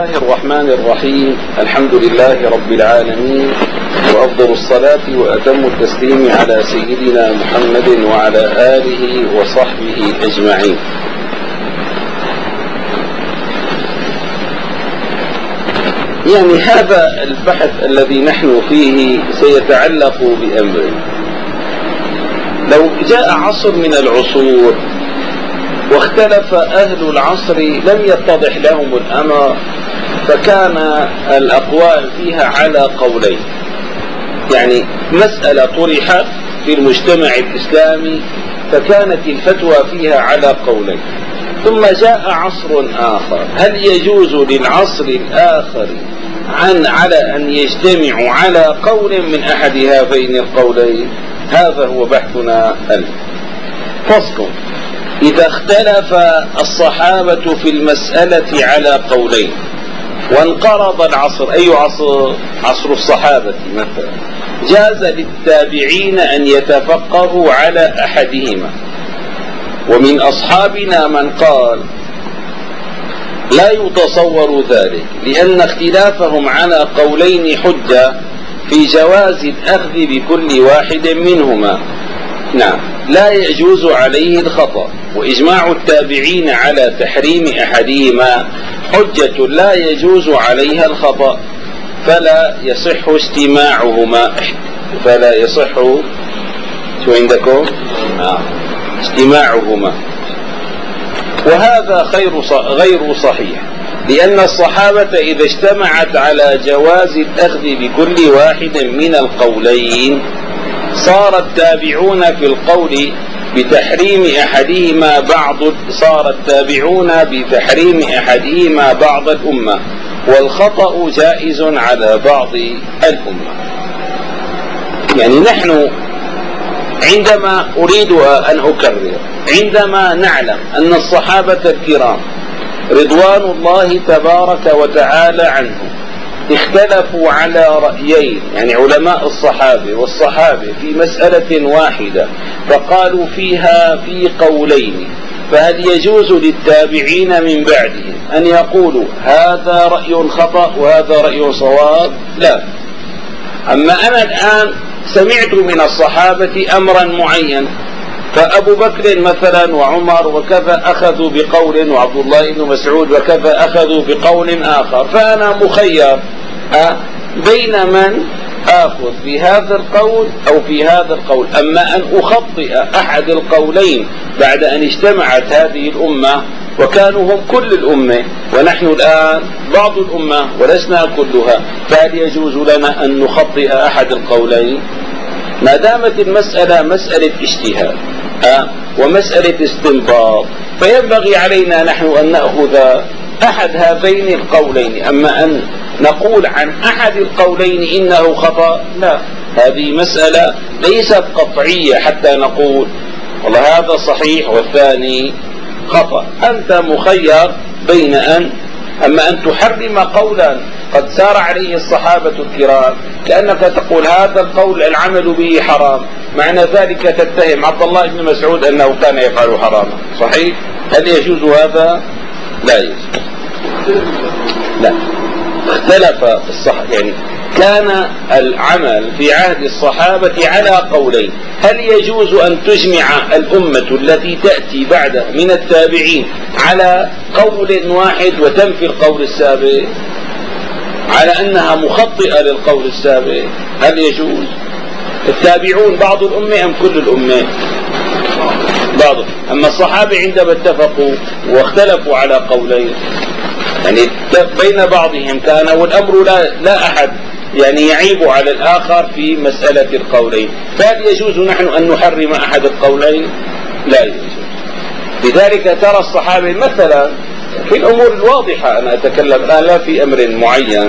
الله الرحمن الرحيم. الحمد لله رب العالمين، وأفضل الصلاة وأتم التسليم على سيدنا محمد وعلى آله وصحبه أجمعين. يعني هذا البحث الذي نحن فيه سيتعلق بأمر. لو جاء عصر من العصور واختلف أهل العصر لم يتضح لهم الأمر، فكان الأقوال فيها على قولين. يعني مسألة طرحت في المجتمع الإسلامي فكانت الفتوى فيها على قولين، ثم جاء عصر آخر، هل يجوز للعصر الآخر على أن يجتمعوا على قول من أحد هذين القولين؟ هذا هو بحثنا اليوم. فصل: إذا اختلف الصحابة في المسألة على قولين وانقرض العصر، أي عصر؟ عصر الصحابة مثلا، جاز للتابعين أن يتفقهوا على أحدهما. ومن أصحابنا من قال لا يتصور ذلك، لأن اختلافهم على قولين حجة في جواز الأخذ بكل واحد منهما. نعم، لا يجوز عليه الخطأ، وإجماع التابعين على تحريم أحدهما حجة لا يجوز عليها الخطأ، فلا يصح استماعهما. فلا يصح شو عندكم؟ استماعهما. وهذا غير صحيح، لأن الصحابة إذا اجتمعت على جواز الأخذ بكل واحد من القولين صار التابعون في القول بتحريم أحدهما بعض الأمة، والخطأ جائز على بعض الأمة. يعني نحن عندما أريد أن أكرر، عندما نعلم أن الصحابة الكرام رضوان الله تبارك وتعالى عنهم اختلفوا على رأيين، يعني علماء الصحابة والصحابة في مسألة واحدة فقالوا فيها في قولين، فهل يجوز للتابعين من بعدهم أن يقولوا هذا رأي خطأ وهذا رأي صواب؟ لا. أما أنا الآن سمعت من الصحابة أمرا معين، فأبو بكر مثلا وعمر وكذا أخذوا بقول، وعبد الله بن مسعود وكذا أخذوا بقول آخر، فأنا مخير بين من آخذ في هذا القول أو في هذا القول. أما أن أخطئ أحد القولين بعد أن اجتمعت هذه الأمة وكانوا هم كل الأمة ونحن الآن بعض الأمة ولسنا كلها، فهل يجوز لنا أن نخطئ أحد القولين؟ ما دامت المسألة مسألة اجتهاد ومسألة استنباط، فينبغي علينا نحن أن نأخذ أحد هذين القولين. أما أن نقول عن أحد القولين إنه خطأ، لا، هذه مسألة ليست قطعية حتى نقول والله هذا صحيح والثاني خطأ. أنت مخير بين أما أن تحرم قولا قد سار عليه الصحابة الكرام، كأنك تقول هذا القول العمل به حرام، معنى ذلك تتهم عبد الله بن مسعود أنه كان يفعل حراما. صحيح؟ هل يجوز هذا؟ لا يجوز. لا، اختلف يعني كان العمل في عهد الصحابة على قولين. هل يجوز أن تجمع الأمة التي تأتي بعد من التابعين على قول واحد وتنفي القول السابق على أنها مخطئة للقول السابق؟ هل يجوز؟ التابعون بعض الأمة أم كل الأمة؟ بعض. أما الصحابة عندما اتفقوا واختلفوا على قولين، يعني بين بعضهم كان، والأمر لا أحد يعني يعيب على الآخر في مسألة القولين، فهل يجوز نحن أن نحرم أحد القولين؟ لا يجوز. لذلك ترى الصحابة مثلا في الأمور الواضحة، أنا أتكلم الآن لا في أمر معين،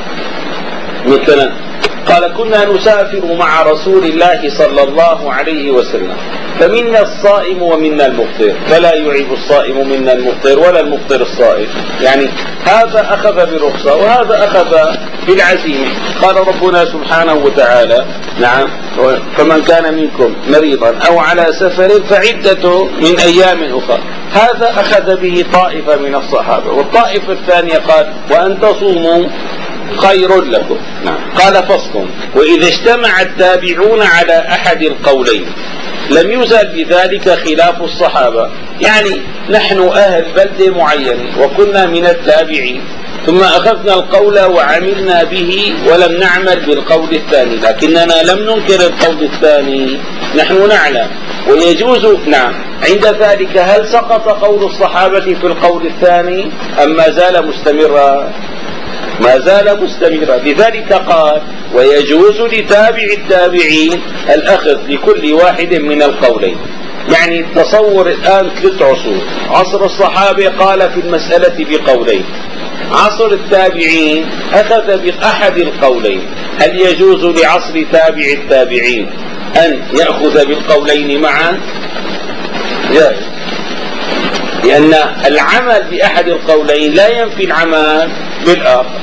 مثلا قال كنا نسافر مع رسول الله صلى الله عليه وسلم فمنا الصائم ومنا المفطر، فلا يعيب الصائم منا المفطر ولا المفطر الصائم. يعني هذا أخذ برخصة وهذا أخذ بالعزيمة. قال ربنا سبحانه وتعالى نعم فمن كان منكم مريضا أو على سفر فعدة من أيام أخرى، هذا أخذ به طائفة من الصحابة، والطائفة الثانية قال وأن تصوموا خير لكم. نعم. قال فصل: وإذا اجتمع التابعون على أحد القولين لم يزل بذلك خلاف الصحابة. يعني نحن أهل بلدة معينة وكنا من التابعين، ثم أخذنا القول وعملنا به ولم نعمل بالقول الثاني، لكننا لم ننكر القول الثاني، نحن نعلم ويجوز. نعم. عند ذلك هل سقط قول الصحابة في القول الثاني أم ما زال مستمرا؟ ما زال مستمرا. لذلك قال ويجوز لتابع التابعين الأخذ لكل واحد من القولين. يعني تصور الآن 3 عصور، عصر الصحابة قال في المسألة بقولين، عصر التابعين أخذ بأحد القولين، هل يجوز لعصر تابع التابعين أن يأخذ بالقولين معا؟ جائز، لأن العمل بأحد القولين لا ينفي العمل بالآخر.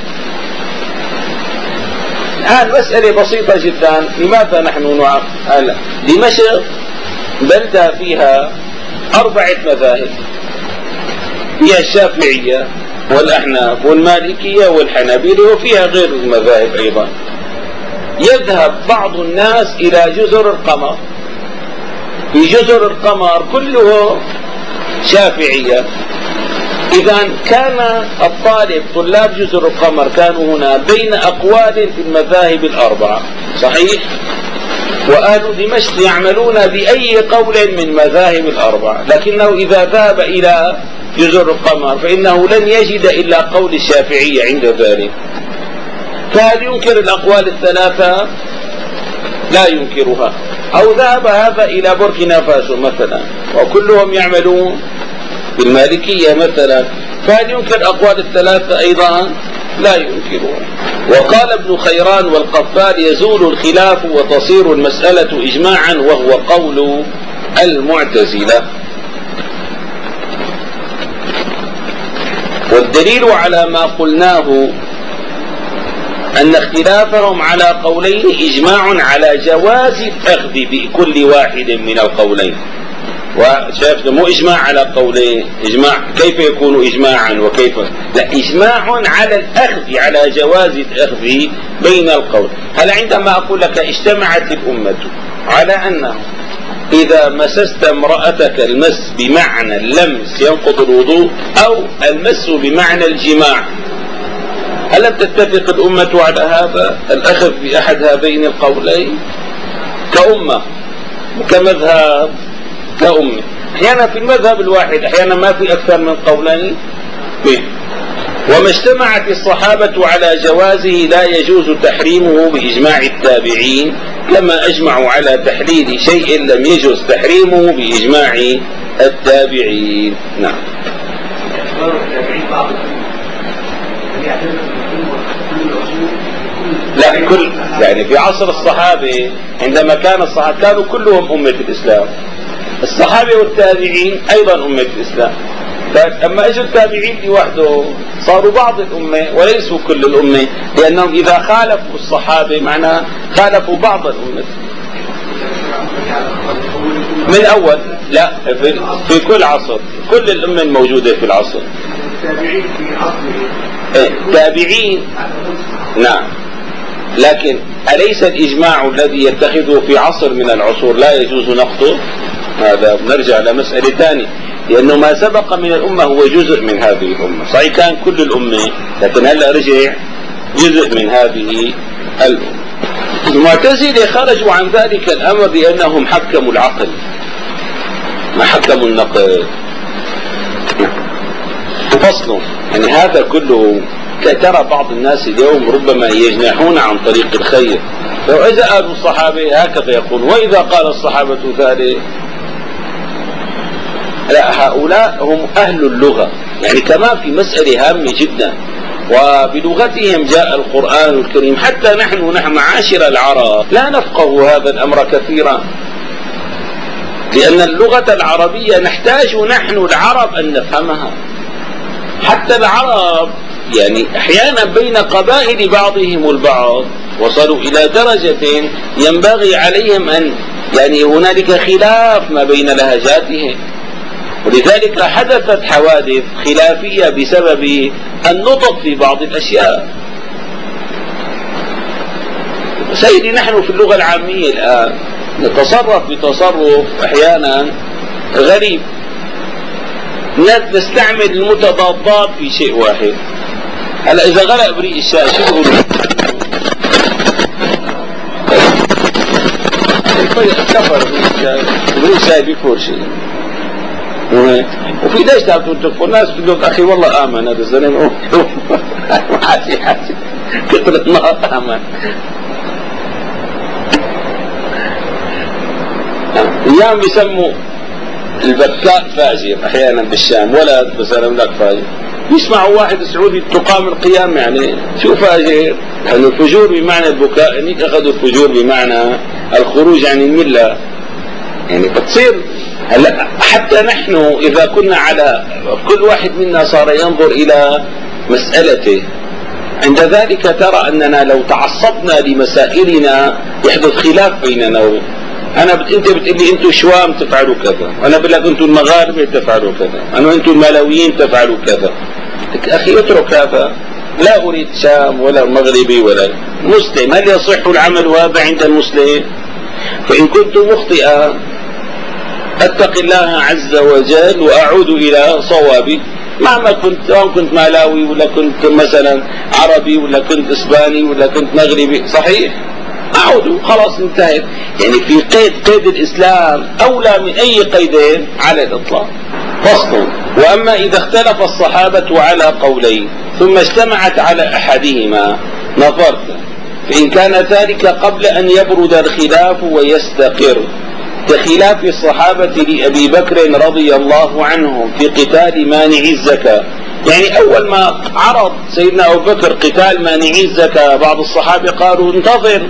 الآن مسألة بسيطة جدا. لماذا نحن نعمل؟ دمشق بلدة فيها 4 مذاهب، فيها الشافعية والأحناف والمالكية والحنابلة وفيها غير المذاهب أيضا. يذهب بعض الناس إلى جزر القمر، في جزر القمر كله شافعية. إذا كان الطالب طلاب جزر القمر كانوا هنا بين أقوال في المذاهب ال4، صحيح؟ وأهل دمشق يعملون بأي قول من مذاهب ال4، لكنه إذا ذهب إلى جزر القمر فإنه لن يجد إلا قول الشافعية عند ذلك. فهل ينكر الأقوال ال3؟ لا ينكرها. أو ذهب هذا إلى بوركينا فاسو مثلا وكلهم يعملون بالمالكية مثلا، فهل ينكر أقوال ال3 أيضا؟ لا ينكرها. وقال ابن خيران والقفال يزول الخلاف وتصير المسألة إجماعا، وهو قول المعتزلة. والدليل على ما قلناه أن اختلافهم على قولين إجماع على جواز الأخذ بكل واحد من القولين. وشايف مو إجماع على قولين، إجماع كيف يكون إجماعا وكيف لا، إجماع على الأخذ، على جواز الأخذ بين القول. هل عندما أقول لك اجتمعت الأمة على أنه إذا مسست امرأتك المس بمعنى اللمس ينقض الوضوء، أو المس بمعنى الجماع، هل لم تتفق الأمة على هذا الأخذ بأحد هذين القولين كأمة وكمذهب كأمة؟ أحيانا في المذهب الواحد أحيانا ما في أكثر من قولين. وما اجتمعت الصحابة على جوازه لا يجوز تحريمه بإجماع التابعين، كما أجمعوا على تحليل شيء لم يجوز تحريمه بإجماع التابعين. نعم. لا، كل يعني في عصر الصحابة عندما كان الصحابة كانوا كلهم أمة الإسلام، الصحابة والتابعين أيضا أمة الإسلام. أما اجوا التابعين لوحده صاروا بعض الأمة وليسوا كل الأمة، لأنهم إذا خالفوا الصحابة معناه خالفوا بعض الأمة من أول. لا، في كل عصر كل الأمة الموجودة في العصر. التابعين في عصر التابعين نعم، لكن أليس الإجماع الذي يتخذه في عصر من العصور لا يجوز نقضه؟ هذا نرجع لمسألة ثانية، لأنه ما سبق من الأمة هو جزء من هذه الأمة، صحيح كان كل الأمة لكن هلأ رجع جزء من هذه الأمة. المعتزلة خرجوا عن ذلك الأمر لأنهم حكموا العقل ما حكموا النقل. فصل يعني هذا كله. ترى بعض الناس اليوم ربما يجنحون عن طريق الخير، فإذا قالوا الصحابة هكذا يقول، وإذا قال الصحابة ذلك لا، هؤلاء هم أهل اللغة. يعني كمان في مسألة هامة جدا، وبلغتهم جاء القرآن الكريم، حتى نحن معاشر العرب لا نفقه هذا الأمر كثيرا، لأن اللغة العربية نحتاج نحن العرب أن نفهمها. حتى العرب يعني أحيانا بين قبائل بعضهم البعض وصلوا إلى درجة ينبغي عليهم أن يعني هنالك خلاف ما بين لهجاتهم، ولذلك حدثت حوادث خلافية بسبب النطق في بعض الأشياء. سيدي نحن في اللغة العامية الآن نتصرف بتصرف أحيانا غريب، نستعمل المتضادات في شيء واحد. هلا إذا غلق بريق الشاي شو بقولوا؟ كفر بريق الشاي بيكفر شيء. وفي ليش تعرفوا تكفر؟ الناس بتقول أخي والله آمن هذا الزلمة حاجة كثر النار آمن. ايام بيسموا البكاء فاجر احيانا بالشام، ولد مثلا لك فاجر، يسمعوا واحد سعودي تقام القيام، يعني شو فاجر؟ يعني الفجور بمعنى البكاء، هنيك اخذوا الفجور بمعنى الخروج عن المله. يعني بتصير هلا حتى نحن اذا كنا على كل واحد منا صار ينظر الى مسألته، عند ذلك ترى اننا لو تعصبنا لمسائلنا يحدث خلاف بيننا. انت بتقول لي انتم الشوام تفعلوا كذا، انا بقول لك انتم المغاربه تفعلوا كذا، انا انتم الملاويين تفعلوا كذا. اخي اترك هذا، لا اريد شام ولا مغربي ولا مسلم. هل يصح العمل هذا عند المسلم؟ فان كنت مخطئا اتقي الله عز وجل واعود الى صوابي، مهما كنت، سواء كنت ملاوي ولا كنت مثلا عربي ولا كنت اسباني ولا كنت مغربي، صحيح اعود خلاص انتهت. يعني في قيد الاسلام اولى من اي قيدين على الاطلاق. فصل: واما اذا اختلف الصحابة على قولين ثم اجتمعت على احدهما نظرت، فان كان ذلك قبل ان يبرد الخلاف ويستقر، كخلاف الصحابة لأبي بكر رضي الله عنهم في قتال مانع الزكاة. يعني أول ما عرض سيدنا أبو بكر قتال مانعي الزكاة بعض الصحابة قالوا انتظر،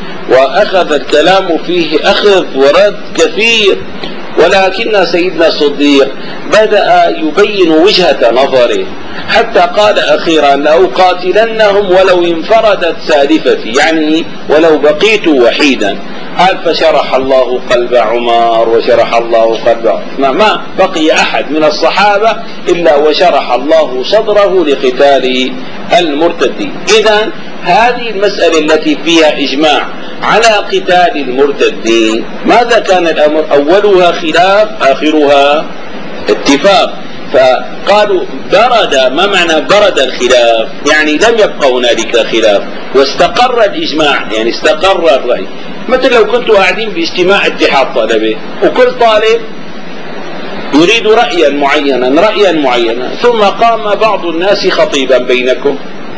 وأخذ الكلام فيه أخذ ورد كثير، ولكن سيدنا الصديق بدأ يبين وجهة نظره حتى قال أخيرا: لأقاتلنهم ولو انفردت سالفتي، يعني ولو بقيت وحيدا. قال: فشرح الله قلب عمر وشرح الله قلب عثمان، ما بقي أحد من الصحابة إلا وشرح الله صدره لقتال المرتدين. إذن هذه المسألة التي فيها إجماع على قتال المرتدين، ماذا كان الأمر؟ أولها خلاف آخرها اتفاق. فقالوا برد. ما معنى برد الخلاف؟ يعني لم يبقى هنالك خلاف واستقر الإجماع، يعني استقر الرأي. مثل لو كنتوا قاعدين باجتماع اتحاد طلبة وكل طالب يريد رأيا معينا، ثم قام بعض الناس خطيبا بينكم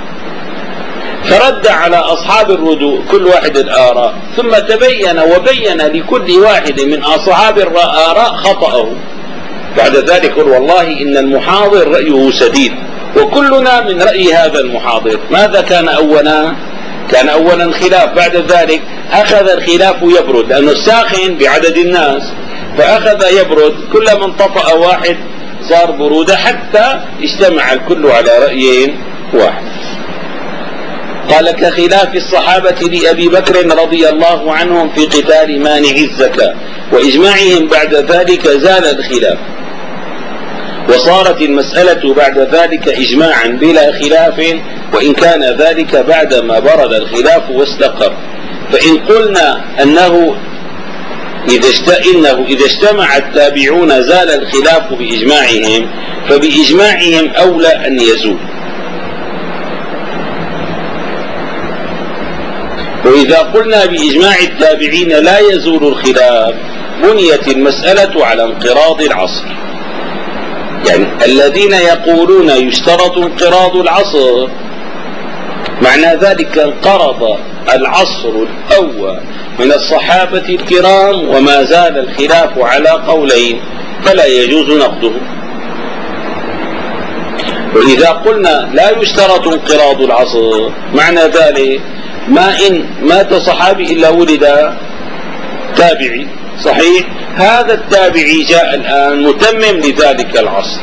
فرد على أصحاب الردوء كل واحد الآراء، ثم تبين وبين لكل واحد من أصحاب الآراء خطأه. بعد ذلك قل: والله إن المحاضر رأيه سديد وكلنا من رأي هذا المحاضر. ماذا كان أولا؟ كان أولا خلاف، بعد ذلك أخذ الخلاف يبرد، لأنه الساخن بعدد الناس فأخذ يبرد، كلما انطفأ واحد صار برودة حتى اجتمع الكل على رأي واحد. قال: كخلاف الصحابة لأبي بكر رضي الله عنهم في قتال مانع الزكاة، وإجماعهم بعد ذلك زال الخلاف، وصارت المسألة بعد ذلك إجماعا بلا خلاف، وإن كان ذلك بعدما برد الخلاف واستقر. فإن قلنا أنه إذا اجتمع التابعون زال الخلاف بإجماعهم، فبإجماعهم أولى أن يزول. وإذا قلنا بإجماع التابعين لا يزول الخلاف، بنيت المسألة على انقراض العصر. يعني الذين يقولون يشترط انقراض العصر، معنى ذلك انقرض العصر الأول من الصحابة الكرام وما زال الخلاف على قولين، فلا يجوز نقضه. وإذا قلنا لا يشترط انقراض العصر، معنى ذلك ما إن مات صحابي إلا ولد تابعي، صحيح؟ هذا التابعي جاء الآن متمم لذلك العصر.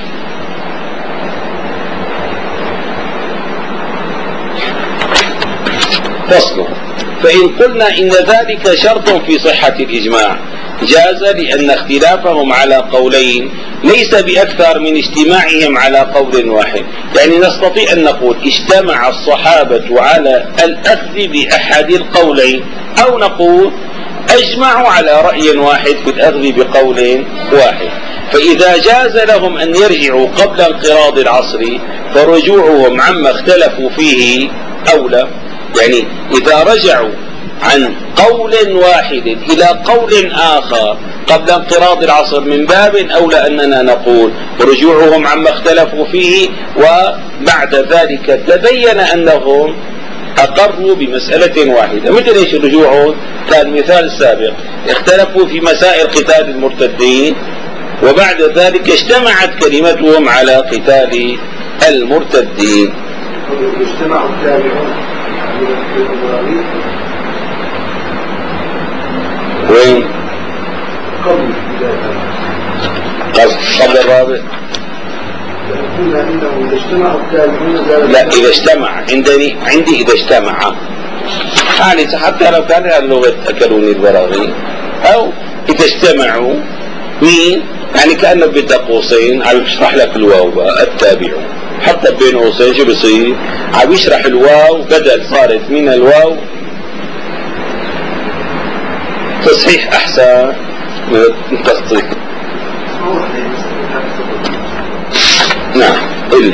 فصل: فإن قلنا إن ذلك شرط في صحة الإجماع، جاز لأن اختلافهم على قولين ليس بأكثر من اجتماعهم على قول واحد. يعني نستطيع أن نقول اجتمع الصحابة على الأخذ بأحد القولين، أو نقول أجمعوا على رأي واحد في الأخذ بقول واحد. فإذا جاز لهم أن يرجعوا قبل انقراض العصر فرجوعهم عما اختلفوا فيه أولى. يعني إذا رجعوا عن قول واحد إلى قول آخر قبل انقراض العصر من باب أولى أننا نقول رجوعهم عما اختلفوا فيه، وبعد ذلك تبين أنهم أقروا بمسألة واحدة. مثل إيش رجوعهم؟ كان مثال سابق، اختلفوا في مسائل قتال المرتدين وبعد ذلك اجتمعت كلمتهم على قتال المرتدين. اجتمعوا التابعون وين؟ قبل الرابع. لا، إذا اجتمع عندي إذا اجتمع، يعني حتى لو كان اللغة أكلوني البراغي، أو إذا اجتمعوا مين؟ يعني كأنه بدأ قوسين عم يشرح لك الواو بقى التابعون، حتى بين قوسين شو بصير؟ عم يشرح الواو بدل صارت من الواو تصحيح أحسن من التخطيط. نعم. إلي.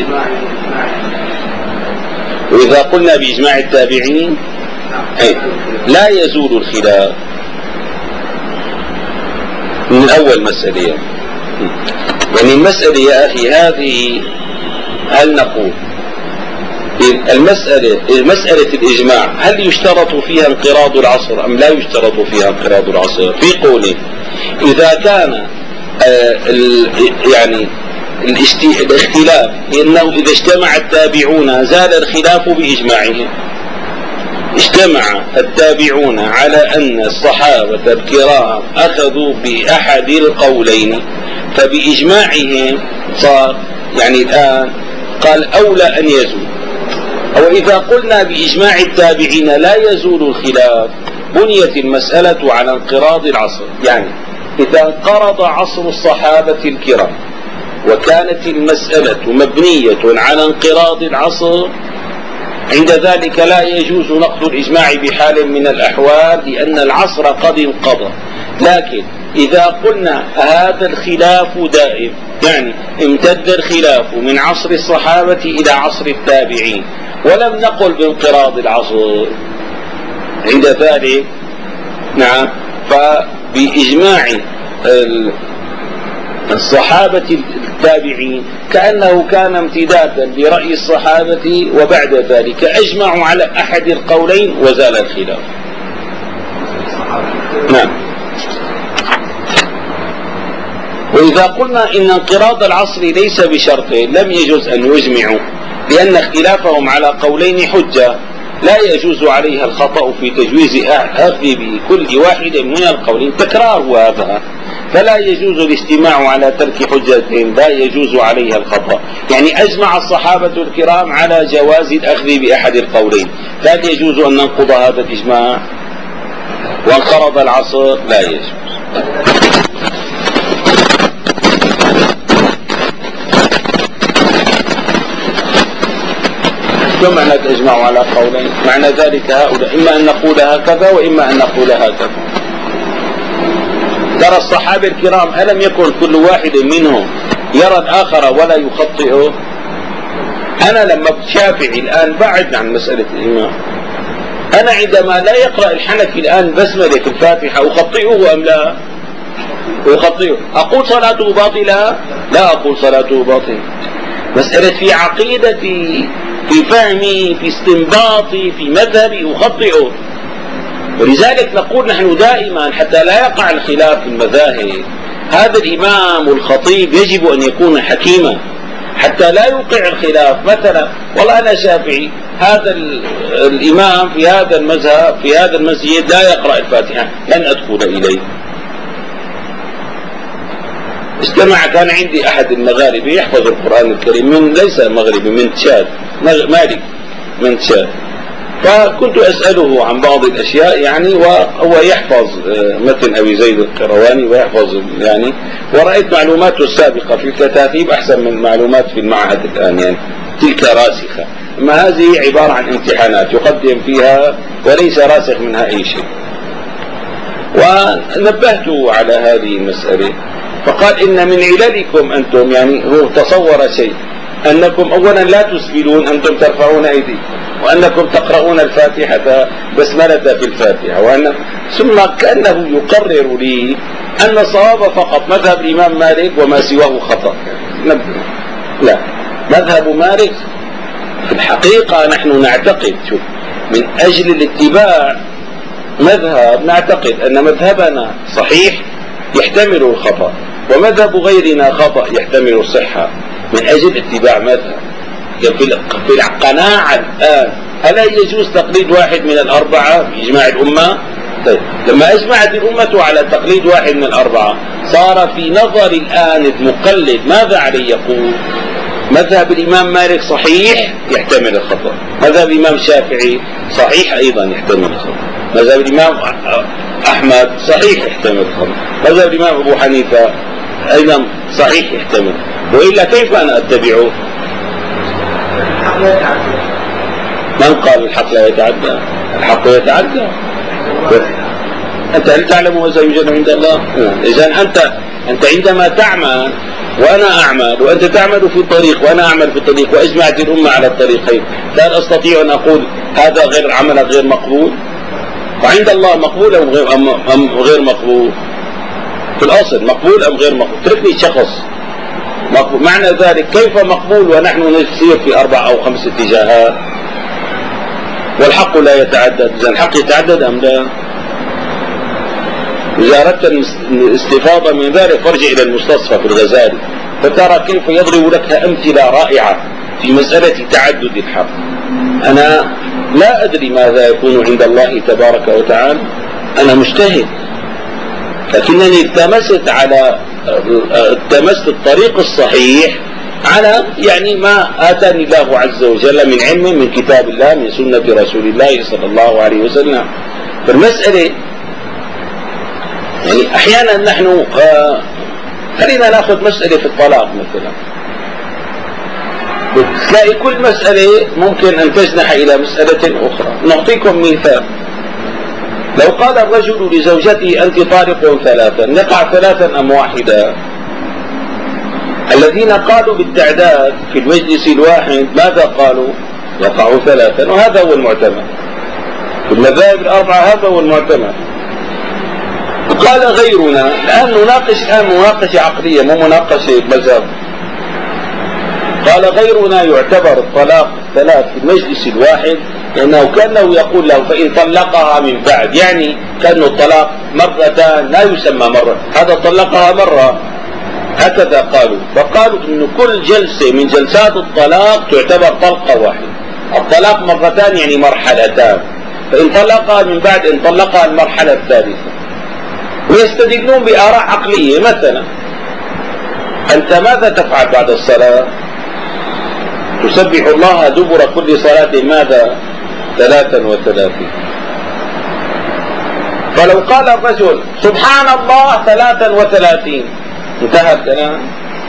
وإذا قلنا بإجماع التابعين لا يزول الخلاف من أول مسألة. يعني المسألة يا أخي هذه، هل نقول مسألة الإجماع هل يشترط فيها انقراض العصر أم لا يشترط فيها انقراض العصر؟ في قوله إذا كان يعني الاختلاف، لأنه إذا اجتمع التابعون زال الخلاف بإجماعهم. اجتمع التابعون على أن الصحابة الكرام أخذوا بأحد القولين فبإجماعهم صار، يعني الآن قال أولى أن يزول. أو إذا قلنا بإجماع التابعين لا يزول الخلاف بنيت المسألة على انقراض العصر. يعني إذا انقرض عصر الصحابة الكرام وكانت المسألة مبنية على انقراض العصر، عند ذلك لا يجوز نقض الإجماع بحال من الأحوال لأن العصر قد انقضى. لكن إذا قلنا هذا الخلاف دائم، يعني امتد الخلاف من عصر الصحابة إلى عصر التابعين ولم نقل بانقراض العصر، عند ذلك نعم فبإجماع الصحابة التابعين كأنه كان امتدادا لرأي الصحابة وبعد ذلك أجمعوا على أحد القولين وزال الخلاف. نعم. وإذا قلنا إن انقراض العصر ليس بشرط لم يجوز أن يجمعوا لأن اختلافهم على قولين حجة لا يجوز عليها الخطأ في تجويز أخذ بكل واحد من القولين، تكرار هذا، فلا يجوز الاجتماع على ترك حجة لا يجوز عليها الخطأ. يعني أجمع الصحابة الكرام على جواز الأخذ بأحد القولين، فهل يجوز أن ننقض هذا الإجماع؟ وانقرض العصر لا يجوز. شو معنى تجمعوا على قولين؟ معنى ذلك هؤلاء إما أن نقول هكذا وإما أن نقول هكذا. ترى الصحابة الكرام ألم يكن كل واحد منهم يرى الآخر ولا يخطئه؟ أنا لما شافعي الآن بعد عن مسألة الإمام، أنا عندما لا يقرأ الحنفي الآن بسملة في الفاتحة أخطئه أم لا؟ أخطئه. أقول صلاته باطلة؟ لا أقول صلاته باطلة. مسألة في عقيدتي، في فهمي، في استنباطي، في مذهبي أخطئه. ولذلك نقول نحن دائما حتى لا يقع الخلاف في المذاهب، هذا الإمام والخطيب يجب أن يكون حكيما حتى لا يوقع الخلاف. مثلا والله أنا شافعي، هذا الإمام في هذا المذهب في هذا المسجد لا يقرأ الفاتحة، لن أدخل إليه. اجتمع كان عندي أحد المغاربة يحفظ القرآن الكريم، من ليس مغربي، من تشاد، مالك من تشاد، فكنت أسأله عن بعض الأشياء يعني، وهو يحفظ متن أبي زيد القيرواني ويحفظ يعني، ورأيت معلوماته السابقة في الكتاتيب أحسن من معلومات في المعهد الآن يعني، تلك راسخة. أما هذه عبارة عن امتحانات يقدم فيها وليس راسخ منها أي شيء. ونبهته على هذه المسألة فقال إن من عللكم أنتم يعني، هو تصور شيء أنكم أولا لا تسبلون، أنتم ترفعون أيديكم، وأنكم تقرؤون الفاتحة بسملة في الفاتحة، ثم كأنه يقرر لي أن الصواب فقط مذهب الإمام مالك وما سواه خطأ. لا، مذهب مالك في الحقيقة نحن نعتقد، شوف، من أجل الاتباع مذهب نعتقد أن مذهبنا صحيح يحتمل الخطأ، ومذهب غيرنا خطأ يحتمل الصحة، من أجل اتباع مذهب. في القناعة الآن ألا يجوز تقليد واحد من الأربعة بإجماع الأمة؟ طيب، لما أجمعت الأمة على تقليد واحد من الأربعة صار في نظر الآن المقلد ماذا عليه يقول؟ مذهب الإمام مالك صحيح يحتمل الخطأ، مذهب الإمام الشافعي صحيح أيضا يحتمل الخطأ، مذهب الإمام أحمد صحيح يحتمل الخطأ، مذهب الإمام أبو حنيفة أيضا صحيح يحتمل. وإلا كيف أنا أتبعه؟ من قال الحق لا يتعدى؟ الحق يتعدى. أنت هل تعلم ماذا يوجد عند الله؟ إذن أنت عندما تعمل وأنا أعمل، وأنت تعمل في طريق وأنا أعمل في طريق، وأجمعت الأمة على الطريقين، فهل أستطيع أن أقول هذا غير عملك غير مقبول؟ وعند الله مقبول أم غير مقبول؟ في الأصل مقبول أم غير مقبول؟ تركني شخص مقبول. معنى ذلك كيف مقبول ونحن نسير في 4 أو 5 اتجاهات والحق لا يتعدد؟ إذا الحق يتعدد أم لا؟ إذا أردت الاستفاضة من ذلك فارجع إلى المستصفى في الغزالي فترى كيف يضرب لك أمثلة رائعة في مسألة تعدد الحق. أنا لا أدري ماذا يكون عند الله تبارك وتعالى، أنا مجتهد، لكنني التمست الطريق الصحيح على يعني ما آتاني الله عز وجل من علم من كتاب الله من سنة رسول الله صلى الله عليه وسلم. فالمسألة يعني أحيانا نحن خلينا نأخذ مسألة في الطلاق مثلا، تلاقي كل مسألة ممكن أن تجنح إلى مسألة أخرى. نعطيكم مثال، لو قال الرجل لزوجته أنت طالق 3، نقع 3 أم واحدة؟ الذين قالوا بالتعداد في المجلس الواحد ماذا قالوا؟ يقع 3، وهذا هو المعتمد في المذاهب ال4، هذا هو المعتمد. وقال غيرنا، الآن نناقش مناقشة عقلية مو مناقشة مذهب، قال غيرنا يعتبر الطلاق 3 في المجلس الواحد لأنه كأنه يقول له فإن طلقها من بعد، يعني كأنه الطلاق مرتان لا يسمى مرة، هذا طلقها مرة، هكذا قالوا. فقالوا إن كل جلسة من جلسات الطلاق تعتبر طلقة واحدة، الطلاق مرتان يعني مرحلتان، فإن طلقها من بعد إن طلقها المرحلة الثالثة. ويستدلون بآراء عقلية، مثلا أنت ماذا تفعل بعد الصلاة؟ تسبح الله دبر كل صلاة ماذا؟ 33. فلو قال الرجل سبحان الله 33 انتهى الكلام؟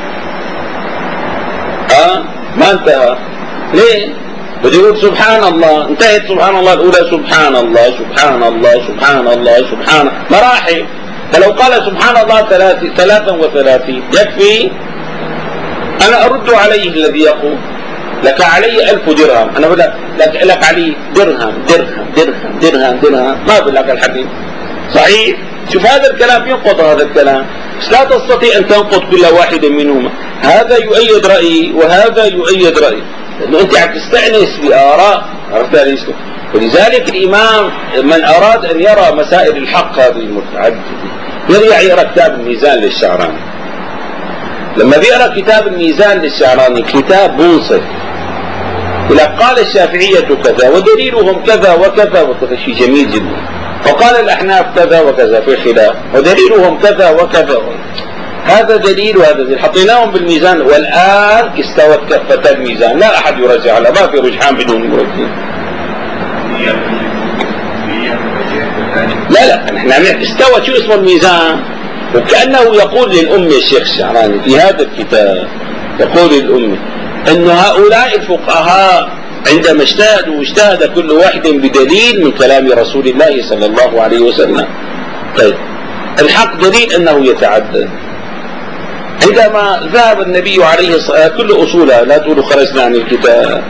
ما انتهى. ليه؟ بده يقول سبحان الله، انتهت سبحان الله الأولى، سبحان الله سبحان الله سبحان الله سبحان مراحل. فلو قال سبحان الله 33 يكفي؟ أنا أرد عليه الذي يقول لك علي 1000 درهم، أنا بقول لك علي درهم درهم درهم درهم درهم، ما بقول لك الحديث صحيح. شوف هذا الكلام ينقض هذا الكلام، بس لا تستطيع أن تنقض كل واحد منهما، هذا يؤيد رأيي وهذا يؤيد رأيي، لأنه أنت عم تستأنس بآراء. ولذلك الإمام من أراد أن يرى مسائل الحق هذه المتعددة يرجع يقرأ كتاب الميزان للشعراني. لما بيقرأ كتاب الميزان للشعراني كتاب منصف، إذا قال الشافعية كذا ودليلهم كذا وكذا وكذا، شيء جميل جدا، وقال الأحناف كذا وكذا في خلاف ودليلهم كذا وكذا، هذا دليل وهذا دليل، حطيناهم بالميزان والآن استوت كفة الميزان، لا أحد يرجع على، ما في رجحان بدون مرجحين. لا نحن استوى شو اسمه الميزان، وكأنه يقول للأمة الشيخ الشعراني في هذا الكتاب، يقول للأمة أن هؤلاء الفقهاء عندما اجتهد كل واحد بدليل من كلام رسول الله صلى الله عليه وسلم. طيب الحق دليل أنه يتعدد. عندما ذهب النبي عليه الصلاة كل أصولها لا تقولوا خرجنا عن الكتاب.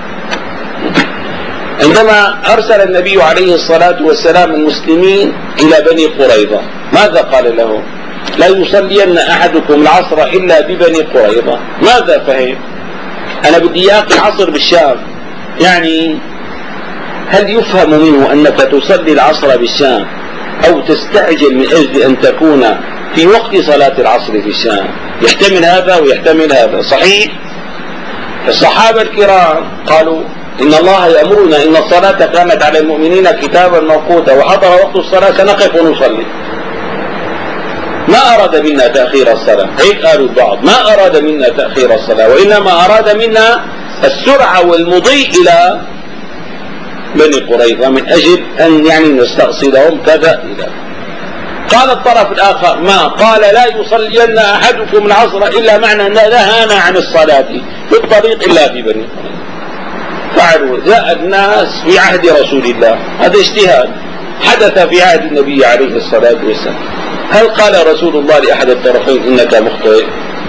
عندما أرسل النبي عليه الصلاة والسلام المسلمين إلى بني قريظة ماذا قال لهم؟ لا يصلين أحدكم العصر إلا ببني قريظة. ماذا فهم؟ أنا بدي إياك العصر بالشام، يعني هل يفهم منه أنك تصلي العصر بالشام أو تستعجل من أجل أن تكون في وقت صلاة العصر في الشام؟ يحتمل هذا ويحتمل هذا. صحيح الصحابة الكرام قالوا إن الله يأمرنا إن الصلاة كانت على المؤمنين كتابا موقوتا وحضر وقت الصلاة سنقف ونصلي. ما أراد منا تأخير الصلاة، هيك قالوا البعض، ما أراد منا تأخير الصلاة وإنما أراد منا السرعة والمضي إلى بني قريظة من أجل أن يعني نستأصلهم كذا إلى. قال الطرف الآخر ما قال لا يصلين أحدكم العصر إلا معنى أن نهانا عن الصلاة في الطريق إلا في بني قريظة. فعلوا جاء الناس في عهد رسول الله، هذا اجتهاد حدث في عهد النبي عليه الصلاة والسلام. هل قال رسول الله لأحد الطرفين إنك مخطئ؟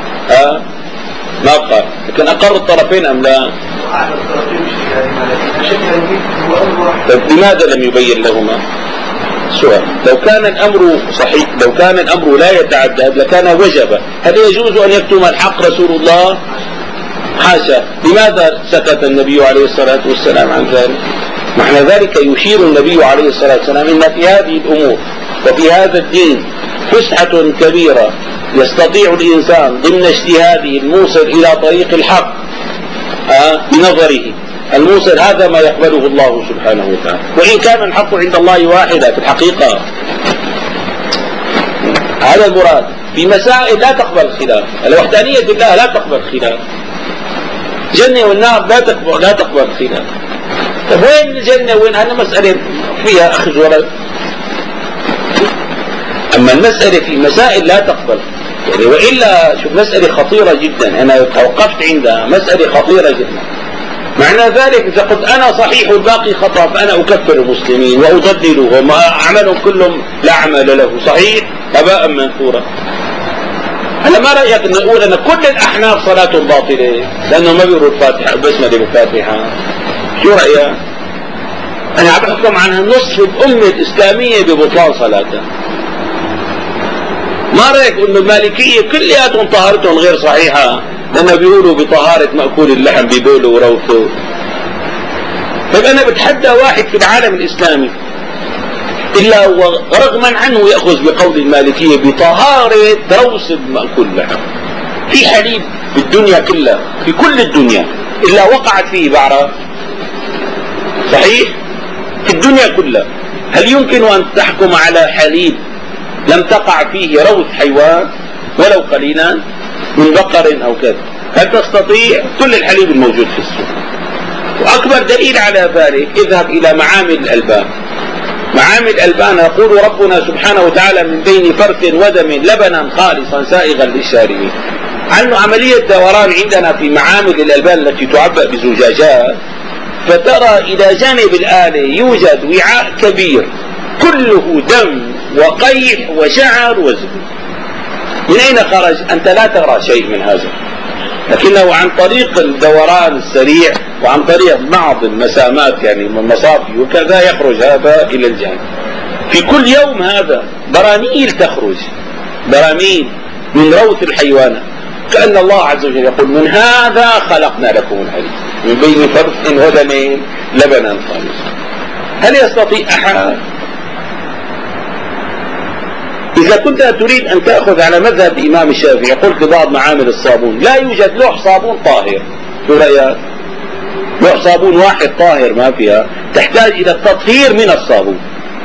ما قال، لكن أقر الطرفين أم لا؟ لماذا لم يبين لهما؟ سؤال. لو كان الأمر صحيح، لو كان الأمر لا يتعدد لكان وجب. هل يجوز أن يكتم الحق رسول الله؟ حاشا. لماذا سكت النبي عليه الصلاة والسلام عن ذلك؟ معنى ذلك يشير النبي عليه الصلاة والسلام إن في هذه الأمور وفي هذا الدين فسحة كبيرة يستطيع الإنسان ضمن اجتهاده الموصل إلى طريق الحق بنظره الموصل، هذا ما يقبله الله سبحانه وتعالى، وإن كان الحق عند الله واحدة في الحقيقة. هذا المراد في مسائل لا تقبل الخلاف. الوحدانية بالله لا تقبل الخلاف. الجنة والنار لا تقبل الخلاف. طيب وين الجنة وين؟ هذا مسألة فيها أخذ ورد. أما المسألة في مسائل لا تقبل يعني، وإلا شوف مسألة خطيرة جدا أنا توقفت عندها، مسألة خطيرة جدا. معنى ذلك إذا قلت أنا صحيح والباقي خطأ فأنا أكفر المسلمين وأضللهم وأعملهم كلهم لا عمل له، صحيح هباء منثورا. أنا ما رأيك أن نقول أن كل الأحناف صلاتهم باطلة لأنه ما بيقولوا الفاتحة بسمة بالفاتحة؟ شو رأيك؟ أنا عم بحكم عن نصف الأمة الإسلامية ببطلان صلاتها. ما رأيك أن المالكية كلياتهم طهارتهم غير صحيحة لأنه بيقولوا بطهارة مأكول اللحم ببوله وروثه؟ طيب أنا بتحدى واحد في العالم الإسلامي إلا ورغما عنه يأخذ بقول المالكية بطهارة روث مأكول اللحم. في حليب في الدنيا كلها، في كل الدنيا إلا وقعت فيه بعرة، صحيح؟ في الدنيا كلها هل يمكن أن تحكم على حليب لم تقع فيه روث حيوان ولو قليلا من بقر أو كذا؟ هل تستطيع؟ كل الحليب الموجود في السوق. وأكبر دليل على ذلك اذهب إلى معامل الألبان. معامل الألبان يقول ربنا سبحانه وتعالى من بين فرث ودم لبنا خالصا سائغا للشاربين. عنه عملية دوران عندنا في معامل الألبان التي تعبأ بزجاجات، فترى إلى جانب الآلة يوجد وعاء كبير كله دم وقيح وشعر وزبد. من أين خرج؟ أنت لا ترى شيء من هذا، لكنه عن طريق الدوران السريع وعن طريق بعض المسامات يعني من المصافي وكذا يخرج هذا إلى الجانب. في كل يوم هذا براميل تخرج، براميل من روث الحيوانات، كأن الله عز وجل يقول من هذا خلقنا لكم الحديد من بين فرث ودم لبنا خالصا. هل يستطيع أحد؟ إذا كنت تريد أن تأخذ على مذهب الإمام الشافعي قلت لبعض معامل الصابون لا يوجد لوح صابون طاهر، شو رأيك؟ لوح صابون واحد طاهر ما فيها، تحتاج إلى التطهير من الصابون.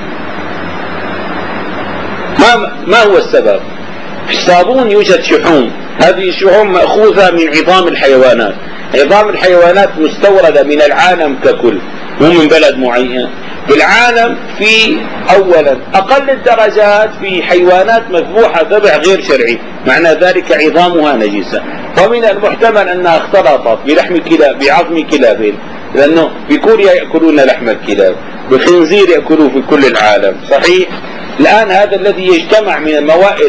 ما هو السبب؟ في الصابون يوجد شحوم، هذه الشحوم مأخوذة من عظام الحيوانات، عظام الحيوانات مستوردة من العالم ككل مو من بلد معين، في العالم في أولا أقل الدرجات في حيوانات مذبوحة ذبح غير شرعي، معنى ذلك عظامها نجسة، ومن المحتمل أنها اختلطت بلحم كلاب بعظم كلاب، لأنه في كوريا يأكلون لحم الكلاب، بالخنزير يأكلوه في كل العالم. صحيح. الآن هذا الذي يجتمع من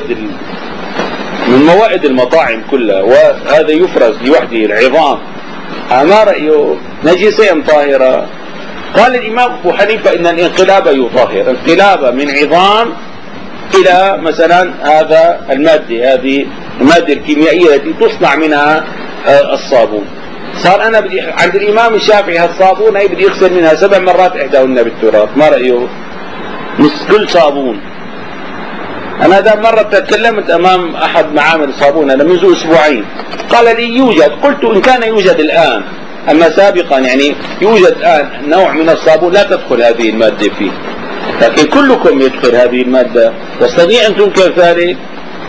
موائد المطاعم كلها، وهذا يفرز لوحده العظام، ما رأيه نجسة أم طاهرة؟ قال الإمام أبو حنيفة إن الانقلاب يطهر، انقلاب من عظام إلى مثلا هذا المادة، هذه المادة الكيميائية التي تصنع منها الصابون. صار أنا بدي عند الإمام الشافعي هالصابون هي بدي يغسل منها 7 مرات إحداهن بالتراب، ما رأيه؟ مش كل صابون. أنا هذا مرة تكلمت أمام أحد معامل الصابون هذا منذ أسبوعين، قال لي يوجد، قلت إن كان يوجد الآن، أما سابقا يعني يوجد الآن نوع من الصابون لا تدخل هذه المادة فيه، لكن كلكم يدخل هذه المادة، تستطيع أن تنكر ذلك؟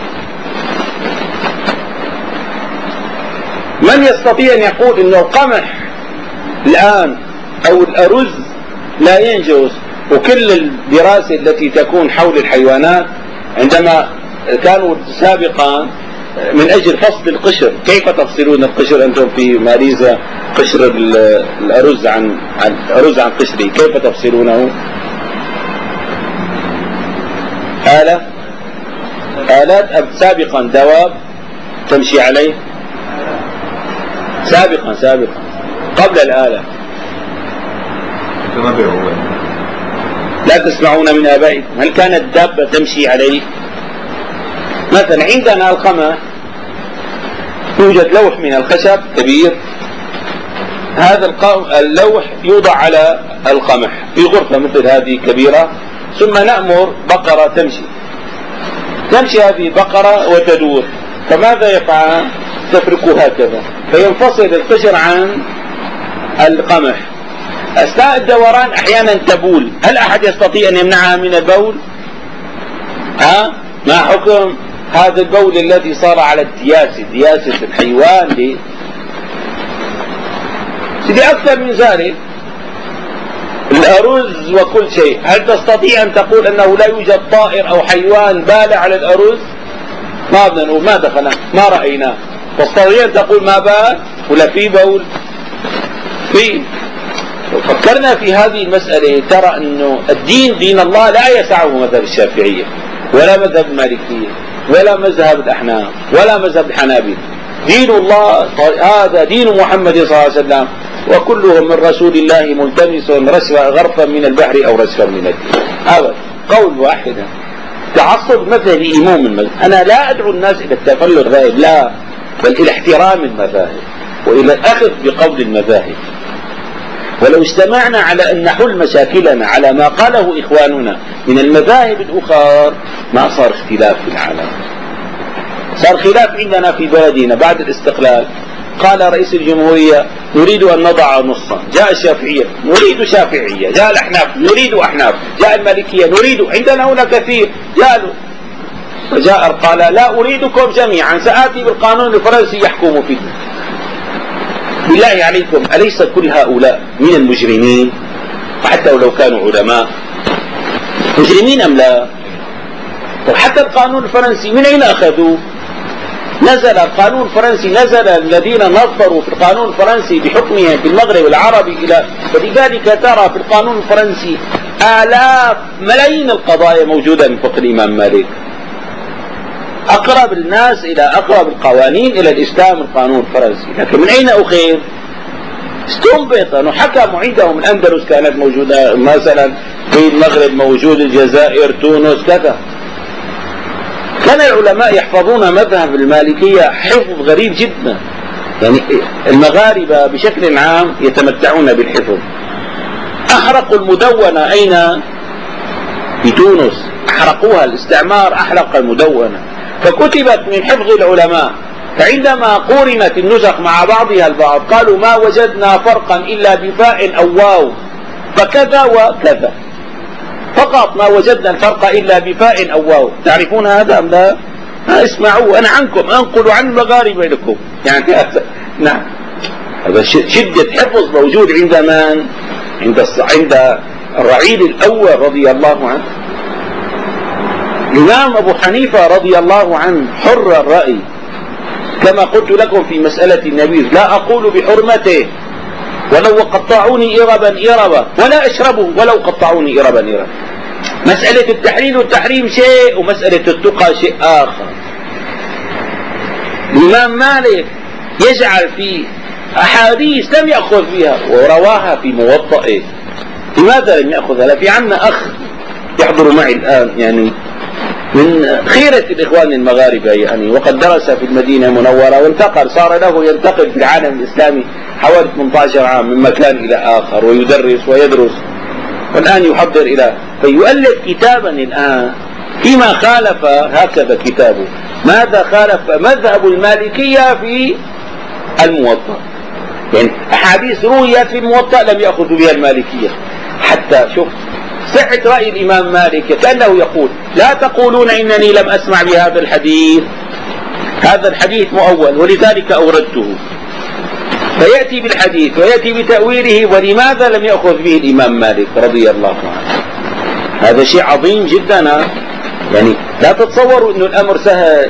من يستطيع أن يقول إنه القمح الآن أو الأرز لا ينجس؟ وكل الدراسة التي تكون حول الحيوانات عندما كانوا سابقا من أجل فصل القشر، كيف تفصلون القشر أنتم في ماليزيا؟ قشر الأرز عن قشره كيف تفصلونه؟ آلات سابقا دواب تمشي عليه، سابقا قبل الآلة. لا تسمعون من آبائكم، هل كانت دابة تمشي عليه؟ مثلا عندنا القمح يوجد لوح من الخشب كبير، هذا اللوح يوضع على القمح في غرفة مثل هذه كبيرة، ثم نأمر بقرة تمشي هذه البقرة وتدور، فماذا يفعل؟ تفركه هكذا فينفصل القشر عن القمح. أثناء الدوران أحيانا تبول، هل أحد يستطيع أن يمنعها من البول؟ ما حكم هذا البول الذي صار على دياسة الحيوان دي أكثر من ذلك الأرز وكل شيء. هل تستطيع أن تقول أنه لا يوجد طائر أو حيوان بال على الأرز؟ ما بدنا نقول ما دخلنا ما رأينا. تستطيع أن تقول ما بال ولا في بول؟ في. فكرنا في هذه المسألة ترى أنه الدين دين الله لا يسعه مذهب الشافعية ولا مذهب المالكية ولا مذهب الأحناف ولا مذهب الحنابلة. دين الله هذا دين محمد صلى الله عليه وسلم، وكلهم من رسول الله ملتمس غرفا من البحر أو رسفا من الدين. هذا قول واحد. تعصب مذهبي إمام المذهب. أنا لا أدعو الناس إلى التفلت ذاهب، لا، بل إلى احترام المذاهب وإلى الأخذ بقول المذاهب. ولو اجتمعنا على أن نحل مشاكلنا على ما قاله إخواننا من المذاهب الأخرى ما صار اختلاف في العالم. صار خلاف عندنا في بلدنا بعد الاستقلال. قال رئيس الجمهورية نريد أن نضع نصا، جاء الشافعية نريد شافعية، جاء الأحناف نريد أحناف، جاء المالكية نريد، عندنا هنا كثير جاءوا، فجاء قال لا أريدكم جميعا، سآتي بالقانون الفرنسي يحكم فيه. بالله عليكم أليس كل هؤلاء من المجرمين؟ حتى ولو كانوا علماء مجرمين أم لا؟ وحتى القانون الفرنسي من أين أخذوه؟ نزل القانون الفرنسي، نزل الذين نظروا في القانون الفرنسي بحكمهم في المغرب العربي فلذلك ترى في القانون الفرنسي آلاف ملايين القضايا موجودة من فقه الإمام مالك. أقرب الناس إلى أقرب القوانين إلى الإسلام القانون الفرنسي، لكن من أين أخذ؟ استنبط أنه حكموا عندهم. الأندلس كانت موجودة مثلا في المغرب، موجود الجزائر، تونس، كذا. كان العلماء يحفظون مذهب المالكية حفظ غريب جدا، يعني المغاربة بشكل عام يتمتعون بالحفظ. أحرقوا المدونة أين؟ في تونس أحرقوها، الاستعمار أحرق المدونة فكتبت من حفظ العلماء. فعندما قورنت النسخ مع بعضها البعض قالوا ما وجدنا فرقا إلا بفاء أو واو فكذا وكذا، فقط ما وجدنا الفرق إلا بفاء أو واو. تعرفون هذا أم لا؟ اسمعوا، أنا عنكم أنقل عن المغاربة لكم يعني هذا. نعم، هذا شدة حفظ موجود عند من؟ عند الرعيل الأول رضي الله عنه. الإمام أبو حنيفة رضي الله عنه حر الرأي، كما قلت لكم في مسألة النبيذ، لا أقول بحرمته ولو قطعوني إربا إربا، ولا أشربه ولو قطعوني إربا إربا. مسألة التحليل والتحريم شيء، ومسألة التقى شيء آخر. الإمام مالك يجعل في أحاديث لم يأخذ بها ورواها في موطئه. لماذا لم يأخذها؟ في عنا أخ يحضر معي الآن، يعني من خيرة الإخوان المغاربة، يعني وقد درس في المدينة المنورة وانتقل، صار له ينتقل في العالم الإسلامي حوالي 18 عام من مكان إلى آخر، ويدرس ويدرس، والآن يحضر فيؤلف كتابا الآن فيما خالف، هكذا كتابه، ماذا خالف مذهب المالكية في الموطأ. يعني أحاديث رويت في الموطأ لم يأخذ بها المالكية. حتى شوف صحة رأي الإمام مالك، كأنه يقول لا تقولون إنني لم أسمع بهذا الحديث، هذا الحديث مؤول ولذلك أوردته. فيأتي بالحديث ويأتي بتأويله، ولماذا لم يأخذ به الإمام مالك رضي الله عنه؟ هذا شيء عظيم جدا. يعني لا تتصوروا أن الأمر سهل.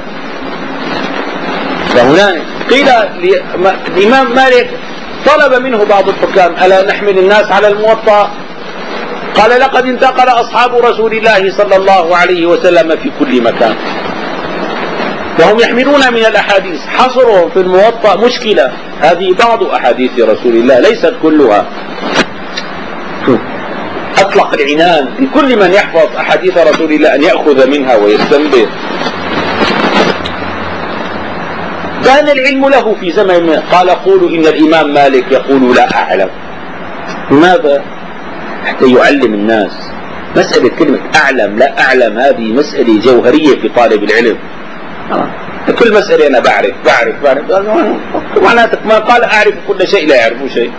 فهنا قيل الإمام مالك طلب منه بعض الحكام ألا نحمل الناس على الموطأ؟ قال لقد انتقل أصحاب رسول الله صلى الله عليه وسلم في كل مكان، وهم يحملون من الأحاديث. حصرهم في الموطأ مشكلة، هذه بعض أحاديث رسول الله ليست كلها. أطلق العنان لكل من يحفظ أحاديث رسول الله أن يأخذ منها ويستنبط. كان العلم له في زمن قال قولوا إن الإمام مالك يقول لا أعلم. لماذا؟ حتى يعلم الناس. مسألة كلمة أعلم لا أعلم هذه مسألة جوهرية في طالب العلم. كل مسألة أنا بعرف معناتك ما قال أعرف كل شيء لا يعرف شيء.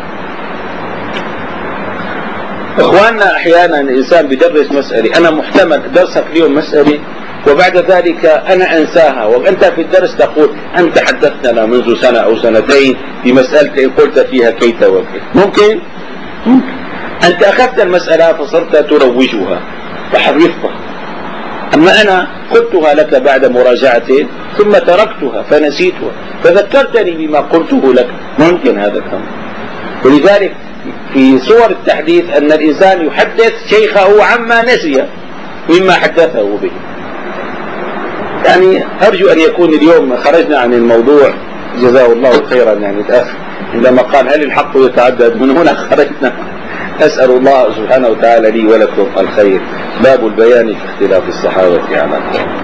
إخواننا أحيانا الإنسان بدرس مسألة، أنا محتمل درسك اليوم مسألة وبعد ذلك أنا أنساها، وأنت في الدرس تقول أنت حدثتنا منذ سنة أو سنتين في مسألة قلت فيها كيت وكيت. ممكن أنت أخذت المسألة فصرت تروجها وحفظتها، أما أنا قلتها لك بعد مراجعة ثم تركتها فنسيتها فذكرتني بما قلته لك. ممكن هذا الأمر. ولذلك في صور التحديث أن الإنسان يحدث شيخه عما نسي مما حدثه به. يعني أرجو أن يكون اليوم خرجنا عن الموضوع، جزاه الله خيرا. يعني الأخ عندما قال هل الحق يتعدد، من هنا خرجنا. أسأل الله سبحانه وتعالى لي ولكم الخير. باب البيان في اختلاف الصحابة على